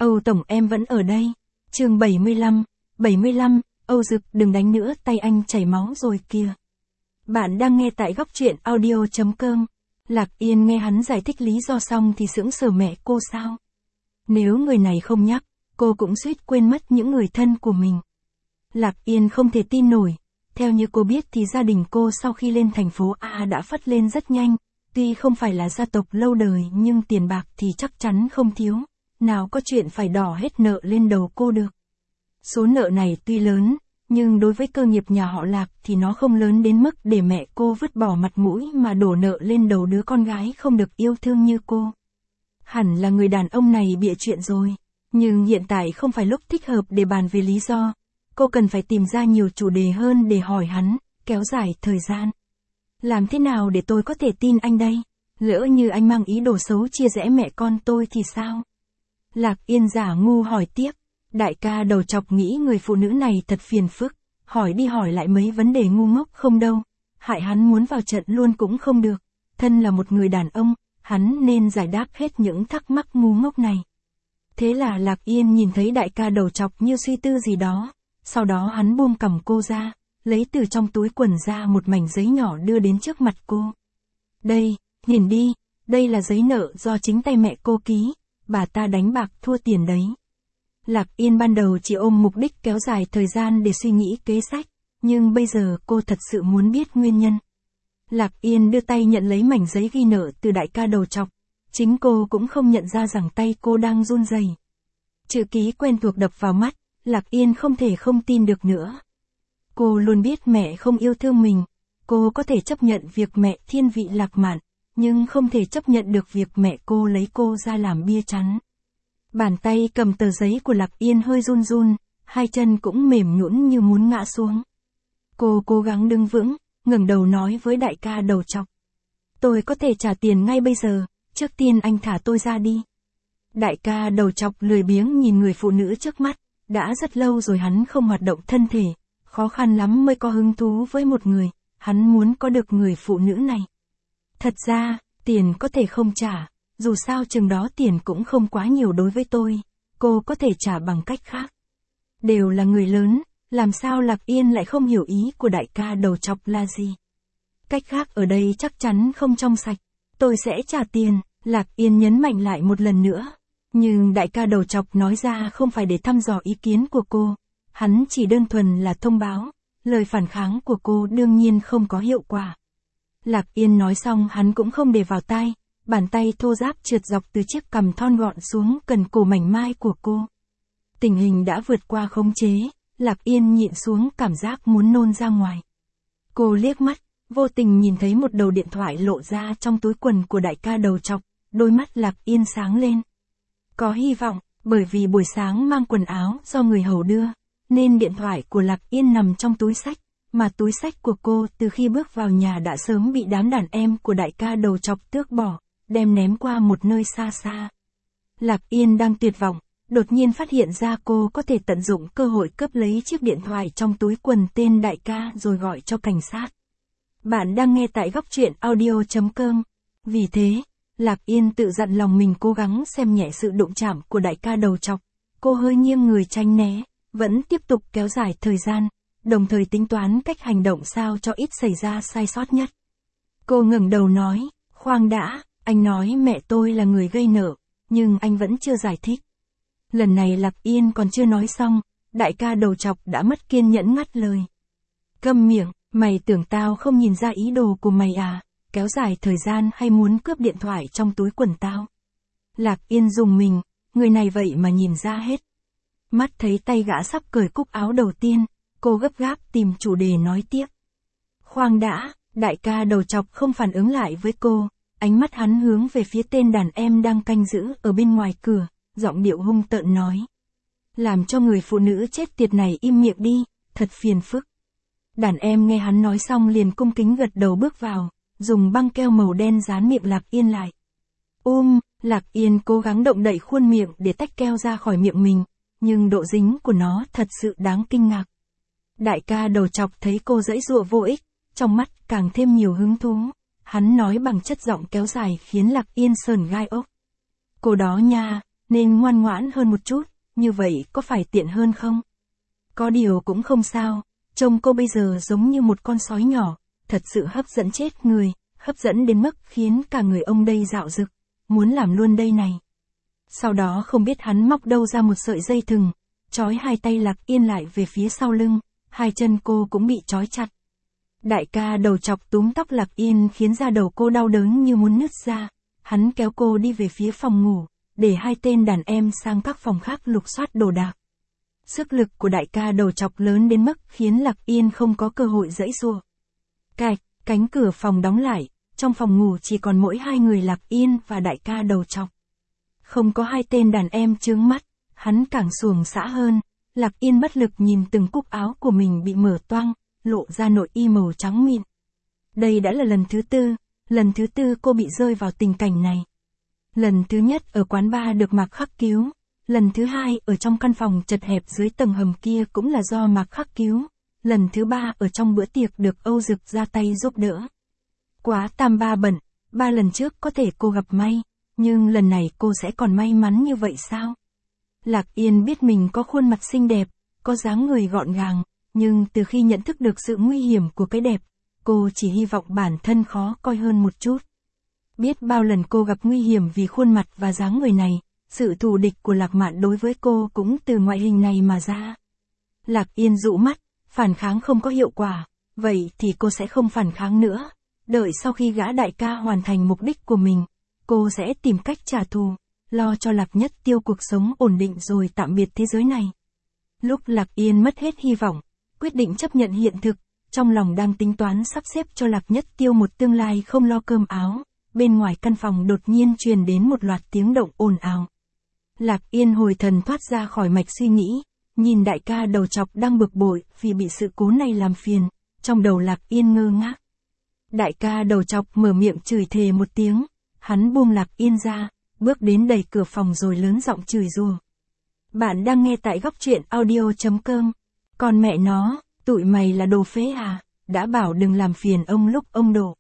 Âu Tổng em vẫn ở đây. Chương 75, Âu Dực đừng đánh nữa, tay anh chảy máu rồi kìa. Bạn đang nghe tại góc truyện audio.com. Lạc Yên nghe hắn giải thích lý do xong thì sững sờ, mẹ cô sao? Nếu người này không nhắc, cô cũng suýt quên mất những người thân của mình. Lạc Yên không thể tin nổi. Theo như cô biết thì gia đình cô sau khi lên thành phố A đã phất lên rất nhanh. Tuy không phải là gia tộc lâu đời nhưng tiền bạc thì chắc chắn không thiếu. Nào có chuyện phải đỏ hết nợ lên đầu cô được. Số nợ này tuy lớn, nhưng đối với cơ nghiệp nhà họ Lạc thì nó không lớn đến mức để mẹ cô vứt bỏ mặt mũi mà đổ nợ lên đầu đứa con gái không được yêu thương như cô. Hẳn là người đàn ông này bịa chuyện rồi. Nhưng hiện tại không phải lúc thích hợp để bàn về lý do. Cô cần phải tìm ra nhiều chủ đề hơn để hỏi hắn, kéo dài thời gian. Làm thế nào để tôi có thể tin anh đây? Lỡ như anh mang ý đồ xấu chia rẽ mẹ con tôi thì sao? Lạc Yên giả ngu hỏi tiếp. Đại ca đầu chọc nghĩ người phụ nữ này thật phiền phức. Hỏi đi hỏi lại mấy vấn đề ngu ngốc không đâu. Hại hắn muốn vào trận luôn cũng không được. Thân là một người đàn ông, hắn nên giải đáp hết những thắc mắc ngu ngốc này. Thế là Lạc Yên nhìn thấy đại ca đầu chọc như suy tư gì đó. Sau đó hắn buông cằm cô ra, lấy từ trong túi quần ra một mảnh giấy nhỏ đưa đến trước mặt cô. Đây, nhìn đi, đây là giấy nợ do chính tay mẹ cô ký, bà ta đánh bạc thua tiền đấy. Lạc Yên ban đầu chỉ ôm mục đích kéo dài thời gian để suy nghĩ kế sách, nhưng bây giờ cô thật sự muốn biết nguyên nhân. Lạc Yên đưa tay nhận lấy mảnh giấy ghi nợ từ đại ca đầu chọc, chính cô cũng không nhận ra rằng tay cô đang run rẩy. Chữ ký quen thuộc đập vào mắt, Lạc Yên không thể không tin được nữa. Cô luôn biết mẹ không yêu thương mình, cô có thể chấp nhận việc mẹ thiên vị Lạc Mạn, nhưng không thể chấp nhận được việc mẹ cô lấy cô ra làm bia chắn. Bàn tay cầm tờ giấy của Lạc Yên hơi run run, hai chân cũng mềm nhũn như muốn ngã xuống. Cô cố gắng đứng vững, ngẩng đầu nói với đại ca đầu chọc. Tôi có thể trả tiền ngay bây giờ, trước tiên anh thả tôi ra đi. Đại ca đầu chọc lười biếng nhìn người phụ nữ trước mắt, đã rất lâu rồi hắn không hoạt động thân thể, khó khăn lắm mới có hứng thú với một người, hắn muốn có được người phụ nữ này. Thật ra, tiền có thể không trả, dù sao chừng đó tiền cũng không quá nhiều đối với tôi, cô có thể trả bằng cách khác. Đều là người lớn, làm sao Lạc Yên lại không hiểu ý của đại ca đầu chọc là gì? Cách khác ở đây chắc chắn không trong sạch, tôi sẽ trả tiền, Lạc Yên nhấn mạnh lại một lần nữa. Nhưng đại ca đầu chọc nói ra không phải để thăm dò ý kiến của cô, hắn chỉ đơn thuần là thông báo, lời phản kháng của cô đương nhiên không có hiệu quả. Lạc Yên nói xong hắn cũng không để vào tai, bàn tay thô ráp trượt dọc từ chiếc cằm thon gọn xuống cần cổ mảnh mai của cô. Tình hình đã vượt qua khống chế, Lạc Yên nhịn xuống cảm giác muốn nôn ra ngoài. Cô liếc mắt, vô tình nhìn thấy một đầu điện thoại lộ ra trong túi quần của đại ca đầu chọc, đôi mắt Lạc Yên sáng lên. Có hy vọng, bởi vì buổi sáng mang quần áo do người hầu đưa, nên điện thoại của Lạc Yên nằm trong túi xách, mà túi xách của cô từ khi bước vào nhà đã sớm bị đám đàn em của đại ca đầu chọc tước bỏ, đem ném qua một nơi xa xa. Lạc Yên đang tuyệt vọng, đột nhiên phát hiện ra cô có thể tận dụng cơ hội cướp lấy chiếc điện thoại trong túi quần tên đại ca rồi gọi cho cảnh sát. Bạn đang nghe tại góc truyện audio.com. Vì thế, Lạc Yên tự dặn lòng mình cố gắng xem nhẹ sự đụng chạm của đại ca đầu chọc. Cô hơi nghiêng người tránh né, vẫn tiếp tục kéo dài thời gian, đồng thời tính toán cách hành động sao cho ít xảy ra sai sót nhất. Cô ngẩng đầu nói, khoan đã, anh nói mẹ tôi là người gây nợ, nhưng anh vẫn chưa giải thích. Lần này Lạc Yên còn chưa nói xong, đại ca đầu chọc đã mất kiên nhẫn ngắt lời. Câm miệng, mày tưởng tao không nhìn ra ý đồ của mày à? Kéo dài thời gian hay muốn cướp điện thoại trong túi quần tao? Lạc Yên rùng mình, người này vậy mà nhìn ra hết. Mắt thấy tay gã sắp cởi cúc áo đầu tiên, cô gấp gáp tìm chủ đề nói tiếp. Khoan đã, đại ca đầu chọc không phản ứng lại với cô, ánh mắt hắn hướng về phía tên đàn em đang canh giữ ở bên ngoài cửa, giọng điệu hung tợn nói. Làm cho người phụ nữ chết tiệt này im miệng đi, thật phiền phức. Đàn em nghe hắn nói xong liền cung kính gật đầu bước vào, dùng băng keo màu đen dán miệng Lạc Yên lại. Lạc Yên cố gắng động đậy khuôn miệng để tách keo ra khỏi miệng mình, nhưng độ dính của nó thật sự đáng kinh ngạc. Đại ca đầu chọc thấy cô giãy giụa vô ích, trong mắt càng thêm nhiều hứng thú. Hắn nói bằng chất giọng kéo dài khiến Lạc Yên sởn gai ốc. Cô đó nha, nên ngoan ngoãn hơn một chút, như vậy có phải tiện hơn không? Có điều cũng không sao, trông cô bây giờ giống như một con sói nhỏ, thật sự hấp dẫn chết người, hấp dẫn đến mức khiến cả người ông đây dạo dực, muốn làm luôn đây này. Sau đó không biết hắn móc đâu ra một sợi dây thừng, trói hai tay Lạc Yên lại về phía sau lưng, hai chân cô cũng bị trói chặt. Đại ca đầu chọc túm tóc Lạc Yên khiến da đầu cô đau đớn như muốn nứt ra, hắn kéo cô đi về phía phòng ngủ, để hai tên đàn em sang các phòng khác lục soát đồ đạc. Sức lực của đại ca đầu chọc lớn đến mức khiến Lạc Yên không có cơ hội giãy giụa. Cạch, cánh cửa phòng đóng lại, trong phòng ngủ chỉ còn mỗi hai người Lạc Yên và đại ca đầu chọc. Không có hai tên đàn em trướng mắt, hắn càng xuồng xã hơn, Lạc Yên bất lực nhìn từng cúc áo của mình bị mở toang, lộ ra nội y màu trắng mịn. Đây đã là lần thứ tư cô bị rơi vào tình cảnh này. Lần thứ nhất ở quán bar được Mạc Khắc cứu, lần thứ hai ở trong căn phòng chật hẹp dưới tầng hầm kia cũng là do Mạc Khắc cứu, lần thứ ba ở trong bữa tiệc được Âu Dực ra tay giúp đỡ. Quá tam ba bận, 3 lần trước có thể cô gặp may, nhưng lần này cô sẽ còn may mắn như vậy sao? Lạc Yên biết mình có khuôn mặt xinh đẹp, có dáng người gọn gàng, nhưng từ khi nhận thức được sự nguy hiểm của cái đẹp, cô chỉ hy vọng bản thân khó coi hơn một chút. Biết bao lần cô gặp nguy hiểm vì khuôn mặt và dáng người này, sự thù địch của Lạc Mạn đối với cô cũng từ ngoại hình này mà ra. Lạc Yên dụ mắt, phản kháng không có hiệu quả, vậy thì cô sẽ không phản kháng nữa. Đợi sau khi gã đại ca hoàn thành mục đích của mình, cô sẽ tìm cách trả thù, lo cho Lạc Nhất Tiêu cuộc sống ổn định rồi tạm biệt thế giới này. Lúc Lạc Yên mất hết hy vọng, quyết định chấp nhận hiện thực, trong lòng đang tính toán sắp xếp cho Lạc Nhất Tiêu một tương lai không lo cơm áo, bên ngoài căn phòng đột nhiên truyền đến một loạt tiếng động ồn ào. Lạc Yên hồi thần thoát ra khỏi mạch suy nghĩ, nhìn đại ca đầu chọc đang bực bội vì bị sự cố này làm phiền, trong đầu Lạc Yên ngơ ngác. Đại ca đầu chọc mở miệng chửi thề một tiếng, hắn buông Lạc Yên ra, bước đến đẩy cửa phòng rồi lớn giọng chửi rủa. Bạn đang nghe tại góc truyện audio.com. Còn mẹ nó, tụi mày là đồ phế à, đã bảo đừng làm phiền ông lúc ông đổ.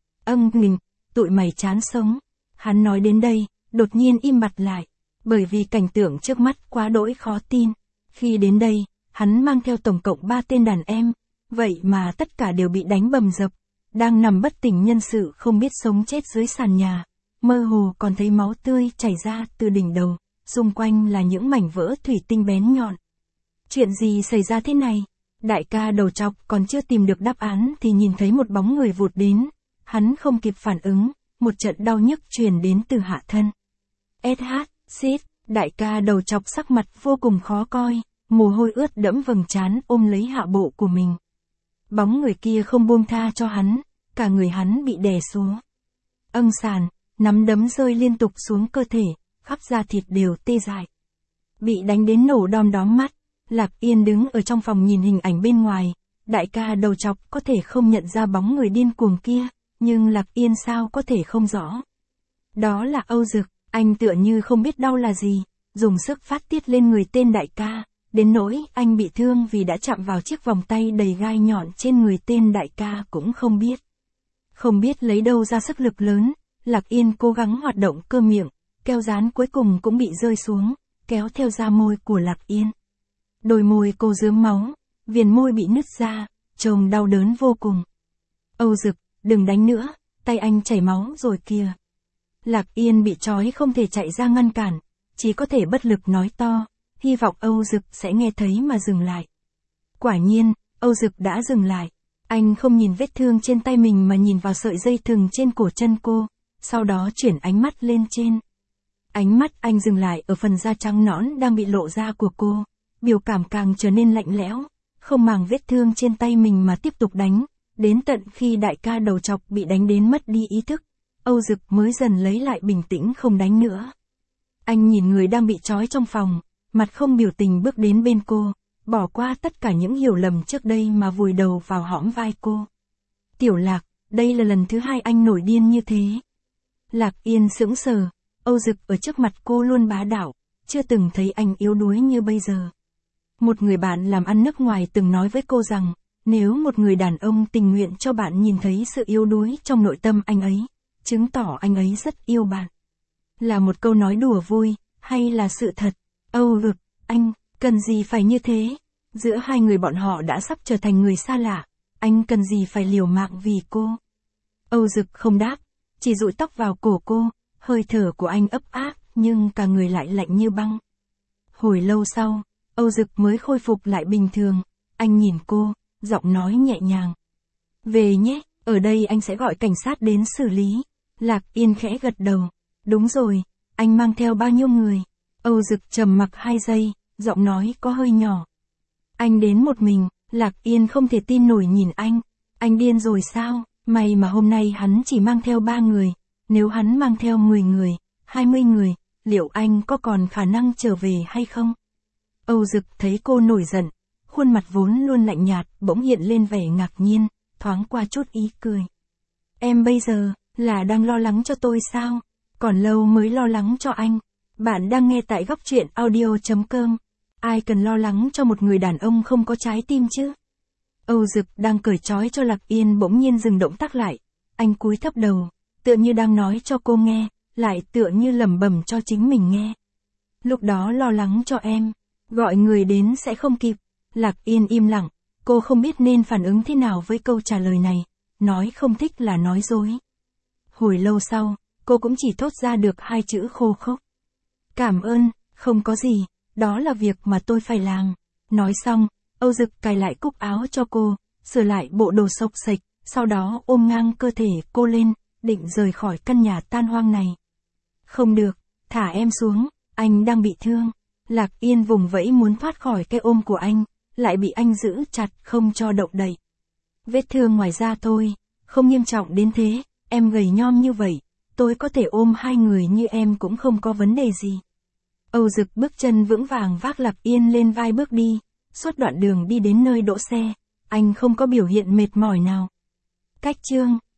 Mình, tụi mày chán sống. Hắn nói đến đây, đột nhiên im bặt lại, bởi vì cảnh tượng trước mắt quá đỗi khó tin. Khi đến đây, hắn mang theo tổng cộng 3 tên đàn em, vậy mà tất cả đều bị đánh bầm dập, đang nằm bất tỉnh nhân sự không biết sống chết dưới sàn nhà, mơ hồ còn thấy máu tươi chảy ra từ đỉnh đầu, xung quanh là những mảnh vỡ thủy tinh bén nhọn. Chuyện gì xảy ra thế này? Đại ca đầu chọc còn chưa tìm được đáp án thì nhìn thấy một bóng người vụt đến, hắn không kịp phản ứng, một trận đau nhức truyền đến từ hạ thân. Xít, đại ca đầu chọc sắc mặt vô cùng khó coi, mồ hôi ướt đẫm vầng trán ôm lấy hạ bộ của mình. Bóng người kia không buông tha cho hắn, cả người hắn bị đè xuống. Sàn, nắm đấm rơi liên tục xuống cơ thể, khắp da thịt đều tê dại. Bị đánh đến nổ đom đóm mắt, Lạc Yên đứng ở trong phòng nhìn hình ảnh bên ngoài, đại ca đầu chọc có thể không nhận ra bóng người điên cuồng kia, nhưng Lạc Yên sao có thể không rõ. Đó là Âu Dực, anh tựa như không biết đau là gì, dùng sức phát tiết lên người tên đại ca, đến nỗi anh bị thương vì đã chạm vào chiếc vòng tay đầy gai nhọn trên người tên đại ca cũng không biết. Không biết lấy đâu ra sức lực lớn, Lạc Yên cố gắng hoạt động cơ miệng, keo dán cuối cùng cũng bị rơi xuống, kéo theo da môi của Lạc Yên. Đôi môi cô rướm máu, viền môi bị nứt ra, trông đau đớn vô cùng. Âu Dực, đừng đánh nữa, tay anh chảy máu rồi kìa. Lạc Yên bị trói không thể chạy ra ngăn cản, chỉ có thể bất lực nói to, hy vọng Âu Dực sẽ nghe thấy mà dừng lại. Quả nhiên, Âu Dực đã dừng lại. Anh không nhìn vết thương trên tay mình mà nhìn vào sợi dây thừng trên cổ chân cô, sau đó chuyển ánh mắt lên trên. Ánh mắt anh dừng lại ở phần da trắng nõn đang bị lộ ra của cô, biểu cảm càng trở nên lạnh lẽo, không màng vết thương trên tay mình mà tiếp tục đánh, đến tận khi đại ca đầu chọc bị đánh đến mất đi ý thức, Âu Dực mới dần lấy lại bình tĩnh không đánh nữa. Anh nhìn người đang bị trói trong phòng, mặt không biểu tình bước đến bên cô, bỏ qua tất cả những hiểu lầm trước đây mà vùi đầu vào hõm vai cô. Tiểu Lạc, đây là lần thứ 2 anh nổi điên như thế. Lạc Yên sững sờ, Âu Dực ở trước mặt cô luôn bá đạo, chưa từng thấy anh yếu đuối như bây giờ. Một người bạn làm ăn nước ngoài từng nói với cô rằng, nếu một người đàn ông tình nguyện cho bạn nhìn thấy sự yếu đuối trong nội tâm anh ấy, chứng tỏ anh ấy rất yêu bạn. Là một câu nói đùa vui, hay là sự thật? Âu Dực, anh, cần gì phải như thế? Giữa hai người bọn họ đã sắp trở thành người xa lạ, anh cần gì phải liều mạng vì cô? Âu Dực không đáp, chỉ dụi tóc vào cổ cô, hơi thở của anh ấp áp, nhưng cả người lại lạnh như băng. Hồi lâu sau, Âu Dực mới khôi phục lại bình thường, anh nhìn cô, giọng nói nhẹ nhàng. Về nhé, ở đây anh sẽ gọi cảnh sát đến xử lý. Lạc Yên khẽ gật đầu. Đúng rồi, anh mang theo bao nhiêu người? Âu Dực trầm mặc 2 giây, giọng nói có hơi nhỏ. Anh đến một mình, Lạc Yên không thể tin nổi nhìn anh điên rồi sao? May mà hôm nay hắn chỉ mang theo 3 người, nếu hắn mang theo 10 người, 20 người, liệu anh có còn khả năng trở về hay không? Âu Dực thấy cô nổi giận, khuôn mặt vốn luôn lạnh nhạt, bỗng hiện lên vẻ ngạc nhiên, thoáng qua chút ý cười. Em bây giờ, là đang lo lắng cho tôi sao? Còn lâu mới lo lắng cho anh. Bạn đang nghe tại góc truyện audio.com. Ai cần lo lắng cho một người đàn ông không có trái tim chứ? Âu Dực đang cởi trói cho Lạc Yên bỗng nhiên dừng động tác lại. Anh cúi thấp đầu, tựa như đang nói cho cô nghe, lại tựa như lẩm bẩm cho chính mình nghe. Lúc đó lo lắng cho em, gọi người đến sẽ không kịp. Lạc Yên im lặng, cô không biết nên phản ứng thế nào với câu trả lời này, nói không thích là nói dối. Hồi lâu sau, cô cũng chỉ thốt ra được 2 chữ khô khốc. Cảm ơn, không có gì, đó là việc mà tôi phải làm. Nói xong, Âu Dực cài lại cúc áo cho cô, sửa lại bộ đồ xộc xệch, sau đó ôm ngang cơ thể cô lên, định rời khỏi căn nhà tan hoang này. Không được, thả em xuống, anh đang bị thương. Lạc Yên vùng vẫy muốn thoát khỏi cái ôm của anh, lại bị anh giữ chặt không cho động đậy. Vết thương ngoài da thôi, không nghiêm trọng đến thế, em gầy nhom như vậy, tôi có thể ôm 2 người như em cũng không có vấn đề gì. Âu Dực bước chân vững vàng vác Lạc Yên lên vai bước đi, suốt đoạn đường đi đến nơi đỗ xe, anh không có biểu hiện mệt mỏi nào. Cách chương